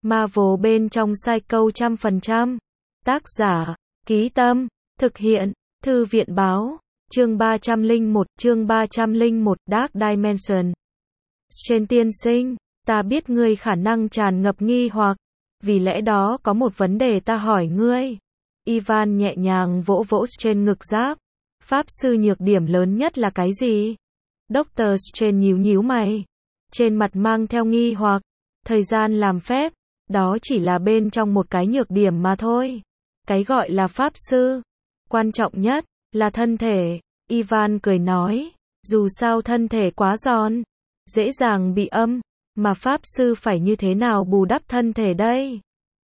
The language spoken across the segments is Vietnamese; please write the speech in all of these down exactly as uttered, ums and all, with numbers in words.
Marvel bên trong Psycho trăm phần trăm. Tác giả, Ký Tâm, thực hiện, Thư viện Báo, chương ba trăm lẻ một, chương ba trăm lẻ một, Dark Dimension. Strange tiên sinh, ta biết ngươi khả năng tràn ngập nghi hoặc, vì lẽ đó có một vấn đề ta hỏi ngươi. Ivan nhẹ nhàng vỗ vỗ trên ngực giáp. Pháp sư nhược điểm lớn nhất là cái gì? Doctor Strange nhíu nhíu mày. Trên mặt mang theo nghi hoặc. Thời gian làm phép, đó chỉ là bên trong một cái nhược điểm mà thôi. Cái gọi là pháp sư, quan trọng nhất là thân thể. Ivan cười nói, dù sao thân thể quá giòn, dễ dàng bị âm, mà pháp sư phải như thế nào bù đắp thân thể đây?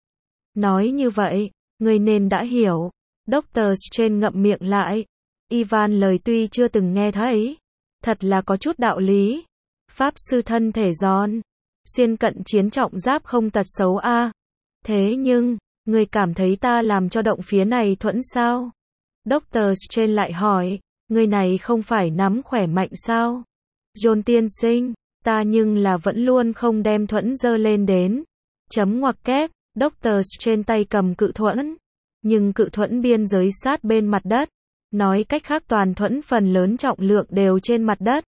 Nói như vậy, người nên đã hiểu. Doctor Strange ngậm miệng lại. Ivan lời tuy chưa từng nghe thấy, thật là có chút đạo lý. Pháp sư thân thể giòn, xuyên cận chiến trọng giáp không tật xấu a. À. Thế nhưng, người cảm thấy ta làm cho động phía này thuẫn sao? Doctor Strange lại hỏi, người này không phải nắm khỏe mạnh sao? John tiên sinh, ta nhưng là vẫn luôn không đem thuẫn dơ lên đến. Chấm ngoặc kép, Doctor Strange tay cầm cự thuẫn, nhưng cự thuẫn biên giới sát bên mặt đất. Nói cách khác toàn thuẫn phần lớn trọng lượng đều trên mặt đất.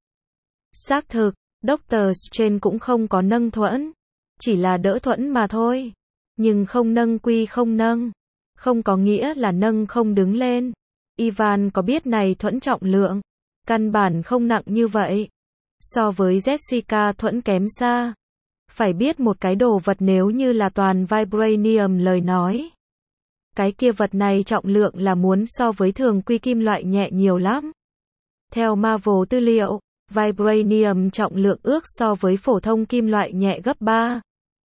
Xác thực, Doctor Strange cũng không có nâng thuẫn, chỉ là đỡ thuẫn mà thôi. Nhưng không nâng quy không nâng, không có nghĩa là nâng không đứng lên. Ivan có biết này thuẫn trọng lượng, căn bản không nặng như vậy. So với Jessica thuẫn kém xa. Phải biết một cái đồ vật nếu như là toàn vibranium lời nói. Cái kia vật này trọng lượng là muốn so với thường quy kim loại nhẹ nhiều lắm. Theo Marvel tư liệu, vibranium trọng lượng ước so với phổ thông kim loại nhẹ gấp ba.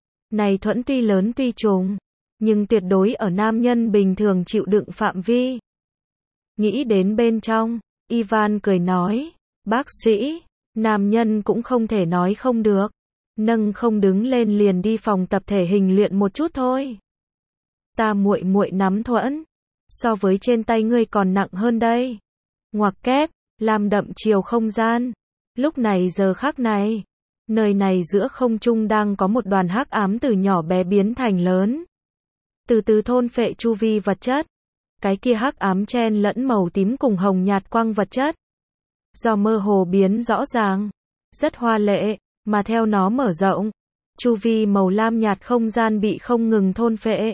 Này thuẫn tuy lớn tuy trùng, nhưng tuyệt đối ở nam nhân bình thường chịu đựng phạm vi. Nghĩ đến bên trong, Ivan cười nói, bác sĩ, nam nhân cũng không thể nói không được. Nâng không đứng lên liền đi phòng tập thể hình luyện một chút thôi. Ta muội muội nắm thuẫn, so với trên tay ngươi còn nặng hơn đây. Ngoặc kép, làm đậm chiều không gian. Lúc này giờ khắc này, nơi này giữa không trung đang có một đoàn hắc ám từ nhỏ bé biến thành lớn. Từ từ thôn phệ chu vi vật chất. Cái kia hắc ám chen lẫn màu tím cùng hồng nhạt quang vật chất. Do mơ hồ biến rõ ràng, rất hoa lệ, mà theo nó mở rộng, chu vi màu lam nhạt không gian bị không ngừng thôn phệ.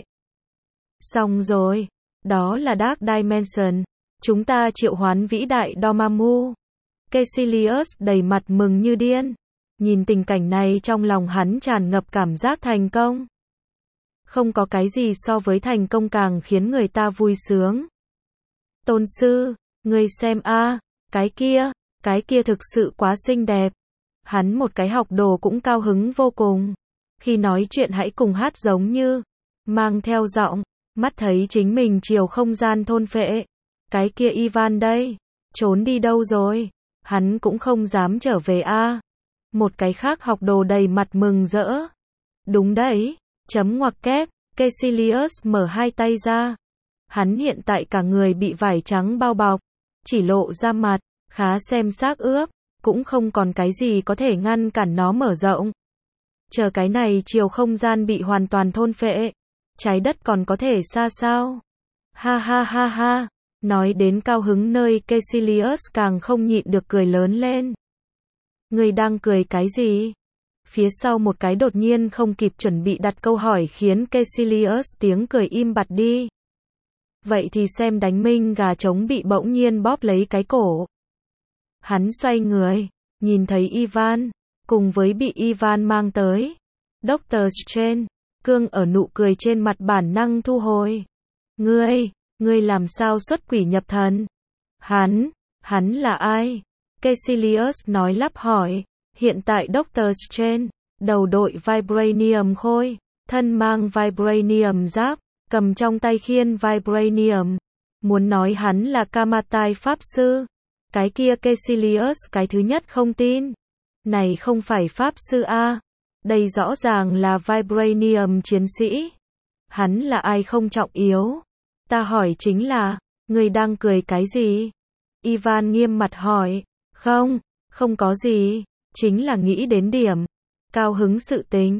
Xong rồi, đó là Dark Dimension, chúng ta triệu hoán vĩ đại Dormammu. Caecilius đầy mặt mừng như điên, nhìn tình cảnh này trong lòng hắn tràn ngập cảm giác thành công. Không có cái gì so với thành công càng khiến người ta vui sướng. Tôn sư, ngươi xem a, cái kia, cái kia thực sự quá xinh đẹp. Hắn một cái học đồ cũng cao hứng vô cùng. Khi nói chuyện hãy cùng hát giống như, mang theo giọng, mắt thấy chính mình chiều không gian thôn phệ. Cái kia Ivan đây, trốn đi đâu rồi? Hắn cũng không dám trở về a. À. Một cái khác học đồ đầy mặt mừng rỡ. Đúng đấy, chấm ngoặc kép, Caecilius mở hai tay ra. Hắn hiện tại cả người bị vải trắng bao bọc, chỉ lộ ra mặt, khá xem xác ướp, cũng không còn cái gì có thể ngăn cản nó mở rộng. Chờ cái này chiều không gian bị hoàn toàn thôn phệ, trái đất còn có thể xa sao? Ha ha ha ha, nói đến cao hứng nơi Caecilius càng không nhịn được cười lớn lên. Người đang cười cái gì? Phía sau một cái đột nhiên không kịp chuẩn bị đặt câu hỏi khiến Caecilius tiếng cười im bặt đi. Vậy thì xem đánh minh gà trống bị bỗng nhiên bóp lấy cái cổ. Hắn xoay người, nhìn thấy Ivan, cùng với bị Ivan mang tới. Doctor Strange, cương ở nụ cười trên mặt bản năng thu hồi. Ngươi, ngươi làm sao xuất quỷ nhập thần? Hắn, hắn là ai? Caecilius nói lắp hỏi. Hiện tại Doctor Strange, đầu đội vibranium khôi, thân mang vibranium giáp, cầm trong tay khiên vibranium. Muốn nói hắn là Kamatai Pháp Sư. Cái kia Caecilius cái thứ nhất không tin. Này không phải Pháp Sư A. Đây rõ ràng là vibranium chiến sĩ. Hắn là ai không trọng yếu. Ta hỏi chính là, người đang cười cái gì? Ivan nghiêm mặt hỏi. Không, không có gì. Chính là nghĩ đến điểm. Cao hứng sự tình.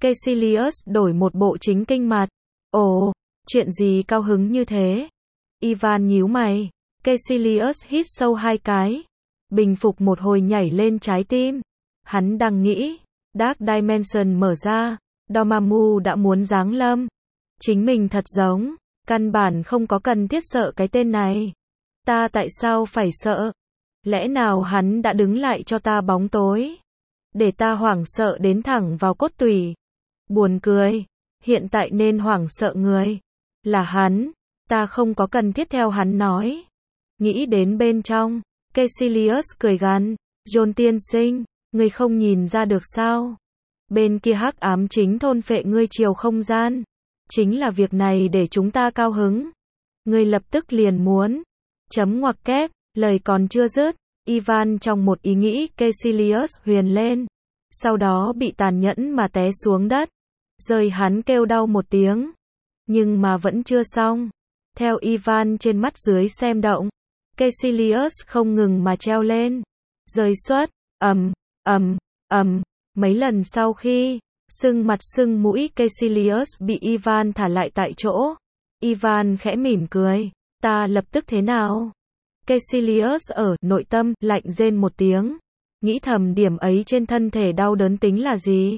Caecilius đổi một bộ chính kinh mặt. Ồ, chuyện gì cao hứng như thế? Ivan nhíu mày. Caecilius hít sâu hai cái. Bình phục một hồi nhảy lên trái tim. Hắn đang nghĩ, Dark Dimension mở ra, Dormammu đã muốn giáng lâm. Chính mình thật giống, căn bản không có cần thiết sợ cái tên này. Ta tại sao phải sợ? Lẽ nào hắn đã đứng lại cho ta bóng tối? Để ta hoảng sợ đến thẳng vào cốt tủy. Buồn cười, hiện tại nên hoảng sợ người. Là hắn, ta không có cần thiết theo hắn nói. Nghĩ đến bên trong, Caecilius cười gằn, John tiên sinh, ngươi không nhìn ra được sao? Bên kia hắc ám chính thôn phệ ngươi chiều không gian. Chính là việc này để chúng ta cao hứng. Ngươi lập tức liền muốn. Chấm ngoặc kép, lời còn chưa dứt. Ivan trong một ý nghĩ Caecilius huyền lên. Sau đó bị tàn nhẫn mà té xuống đất. Rơi hắn kêu đau một tiếng. Nhưng mà vẫn chưa xong. Theo Ivan trên mắt dưới xem động. Caecilius không ngừng mà treo lên. Rơi suất, ầm, ầm, ầm. Mấy lần sau khi sưng mặt sưng mũi Caecilius bị Ivan thả lại tại chỗ. Ivan khẽ mỉm cười. Ta lập tức thế nào? Caecilius ở nội tâm lạnh rên một tiếng. Nghĩ thầm điểm ấy trên thân thể đau đớn tính là gì?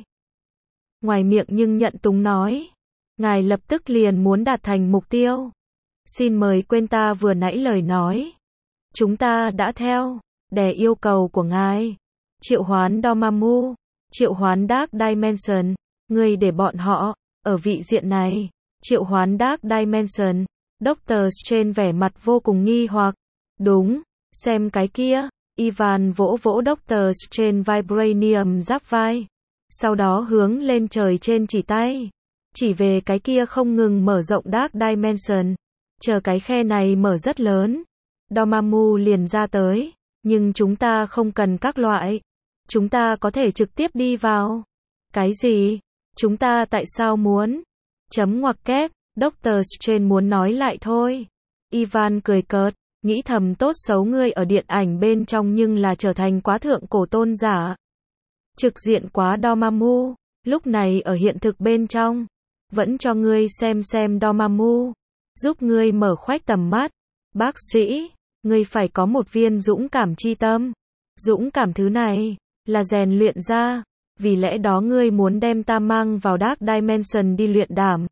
Ngoài miệng nhưng nhận túng nói. Ngài lập tức liền muốn đạt thành mục tiêu. Xin mời quên ta vừa nãy lời nói. Chúng ta đã theo đè yêu cầu của ngài. Triệu hoán Dormammu. Triệu hoán Dark Dimension. Ngươi để bọn họ ở vị diện này. Triệu hoán Dark Dimension. Doctor Strange vẻ mặt vô cùng nghi hoặc. Đúng, xem cái kia. Ivan vỗ vỗ Doctor Strange Vibranium giáp vai. Sau đó hướng lên trời trên chỉ tay. Chỉ về cái kia không ngừng mở rộng Dark Dimension. Chờ cái khe này mở rất lớn. Dormammu liền ra tới. Nhưng chúng ta không cần các loại. Chúng ta có thể trực tiếp đi vào. Cái gì? Chúng ta tại sao muốn? Chấm ngoặc kép. Doctor Strange muốn nói lại thôi. Ivan cười cợt. Nghĩ thầm tốt xấu ngươi ở điện ảnh bên trong nhưng là trở thành quá thượng cổ tôn giả. Trực diện quá Dormammu. Lúc này ở hiện thực bên trong. Vẫn cho ngươi xem xem Dormammu. Giúp ngươi mở khoách tầm mắt. Bác sĩ, ngươi phải có một viên dũng cảm chi tâm. Dũng cảm thứ này là rèn luyện ra. Vì lẽ đó ngươi muốn đem ta mang vào Dark Dimension đi luyện đảm.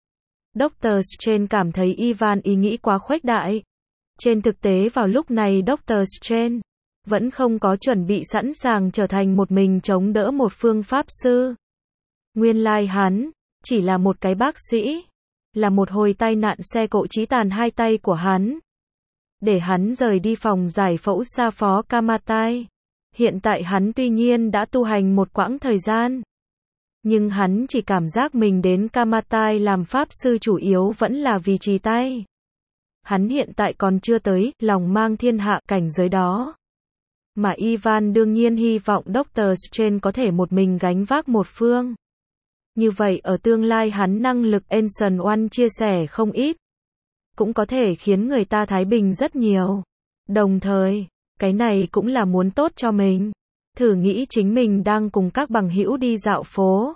Doctor Strange cảm thấy Ivan ý nghĩ quá khuếch đại. Trên thực tế vào lúc này Doctor Strange vẫn không có chuẩn bị sẵn sàng trở thành một mình chống đỡ một phương pháp sư. Nguyên lai hắn chỉ là một cái bác sĩ, là một hồi tai nạn xe cộ chí tàn hai tay của hắn. Để hắn rời đi phòng giải phẫu xa phó Kamatai. Hiện tại hắn tuy nhiên đã tu hành một quãng thời gian. Nhưng hắn chỉ cảm giác mình đến Kamatai làm pháp sư chủ yếu vẫn là vì trì tay. Hắn hiện tại còn chưa tới lòng mang thiên hạ cảnh giới đó. Mà Ivan đương nhiên hy vọng Doctor Strange có thể một mình gánh vác một phương. Như vậy ở tương lai hắn năng lực Ancient One chia sẻ không ít. Cũng có thể khiến người ta thái bình rất nhiều. Đồng thời, cái này cũng là muốn tốt cho mình. Thử nghĩ chính mình đang cùng các bằng hữu đi dạo phố.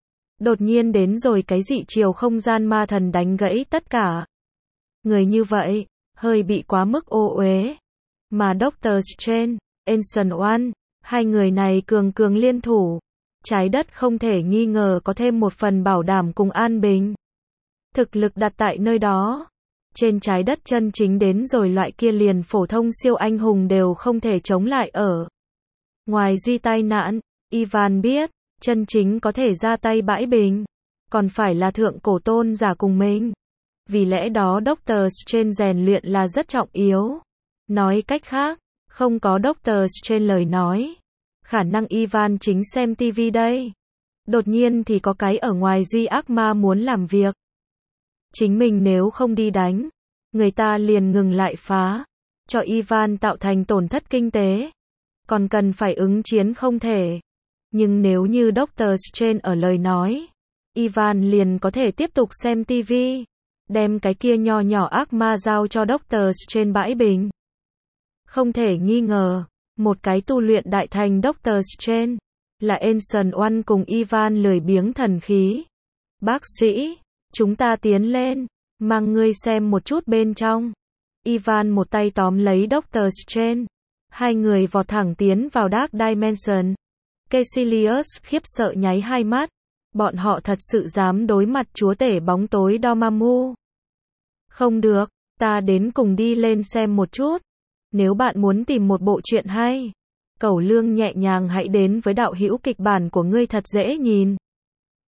Đột nhiên đến rồi cái dị chiều không gian ma thần đánh gãy tất cả. Người như vậy, hơi bị quá mức ô uế. Mà Doctor Strange, Ancient One, hai người này cường cường liên thủ. Trái đất không thể nghi ngờ có thêm một phần bảo đảm cùng an bình. Thực lực đặt tại nơi đó. Trên trái đất chân chính đến rồi loại kia liền phổ thông siêu anh hùng đều không thể chống lại ở. Ngoài duy tai nạn, Ivan biết, chân chính có thể ra tay bãi bình. Còn phải là thượng cổ tôn giả cùng mình. Vì lẽ đó Doctor Strange rèn luyện là rất trọng yếu. Nói cách khác, không có Doctor Strange lời nói. Khả năng Ivan chính xem tivi đây. Đột nhiên thì có cái ở ngoài duy ác ma muốn làm việc. Chính mình nếu không đi đánh, người ta liền ngừng lại phá. Cho Ivan tạo thành tổn thất kinh tế. Còn cần phải ứng chiến không thể. Nhưng nếu như Doctor Strange ở lời nói, Ivan liền có thể tiếp tục xem tivi. Đem cái kia nho nhỏ ác ma giao cho Doctor Strange bãi bình. Không thể nghi ngờ, một cái tu luyện đại thành Doctor Strange, Là Ancient One cùng Ivan lười biếng thần khí. Bác sĩ, chúng ta tiến lên, mang ngươi xem một chút bên trong. Ivan một tay tóm lấy Doctor Strange. Hai người vọt thẳng tiến vào Dark Dimension. Caecilius khiếp sợ nháy hai mắt. Bọn họ thật sự dám đối mặt chúa tể bóng tối Dormammu. Không được, ta đến cùng đi lên xem một chút. Nếu bạn muốn tìm một bộ truyện hay, Cẩu Lương nhẹ nhàng hãy đến với đạo hữu kịch bản của ngươi thật dễ nhìn.